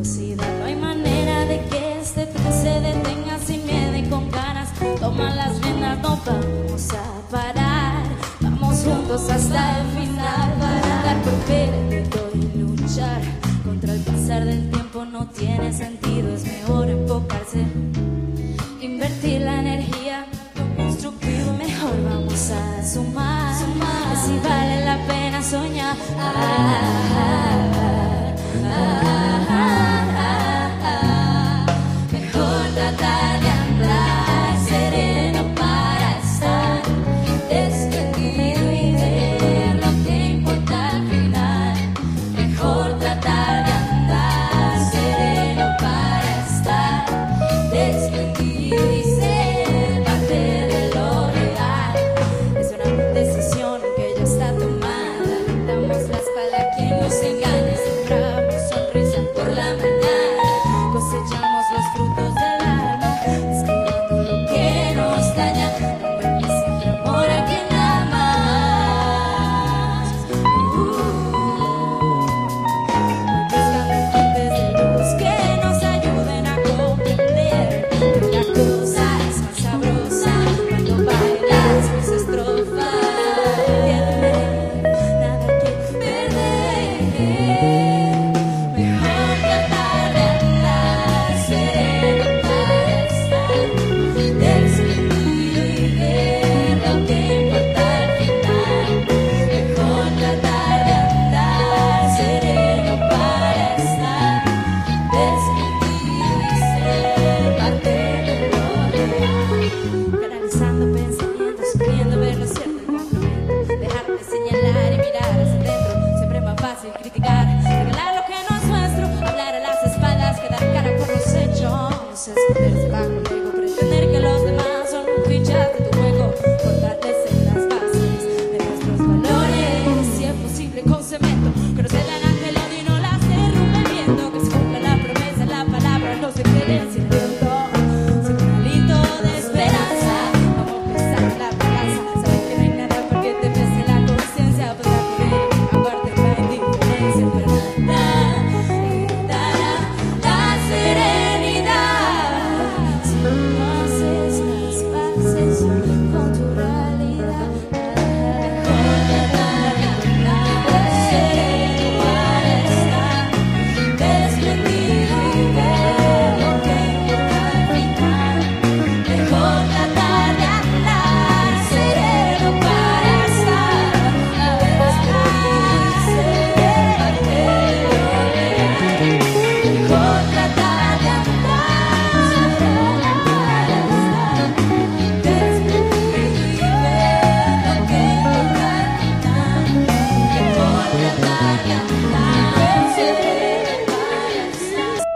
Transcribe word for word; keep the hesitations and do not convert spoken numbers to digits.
velocidad. No hay manera de que este tren se detenga sin miedo y con ganas. Toma las riendas, no vamos a parar. Vamos juntos hasta el final para dar por perdido y luchar contra el pasar del tiempo. No tiene sentido, es mejor enfocarse, invertir la energía en lo constructivo. Mejor vamos a sumar, sumar. Si vale la pena soñar. Ah, ah, ah, ah, ah, ah, ah. Mejor tratar de andar sereno para estar desprendido y ver lo que importa al final. Mejor tratar de andar sereno para estar desprendido y ser parte de lo real. Es una decisión que ya está tomada. Damos la espalda a quien nos engaña. Sembramos sonrisa por la mañana, cosechamos los frutos del alma, esquivando lo que nos daña. Dando siempre amor a quien amas. Buscando fuentes de luz que nos ayuden a comprender que la cosa es más sabrosa cuando bailas mis estrofas. Nada que perder. Mejor tratar de andar sereno para estar desprendido y ver lo que importa al final. Mejor tratar de andar sereno para estar desprendido y ser parte de lo real. Canalizando pensamientos, queriendo ver lo cierto en cada momento. Dejar de señalar y mirar hacia adentro. Siempre es más fácil criticar, regalar lo que no es nuestro, hablar a las espaldas, quedar cara por los hechos, esconderse bajo el ego, pretender que los demás son fichas de tu juego, fortalecer las bases de nuestros valores, si es posible con cemento, que no se dan ante el odio y no las derrumbe el viento, que se cumpla la promesa, la palabra, no se quede sin viento, sin un hálito de esperanza. Vamos a pisar la balanza, saber que no hay nada porque te pese la conciencia, podrá poder aguarte la indiferencia, pero nada quitará la serenidad si no haces las paces con tu realidad. Mejor tratar de andar sereno para estar desprendido y ver lo que importa al final. Mejor tratar de andar sereno para estar desprendido y ser parte de lo real. Mejor tratar de andar sereno para estar desprendido y ver lo que importa al final. Mejor tratar de andar sereno para estar.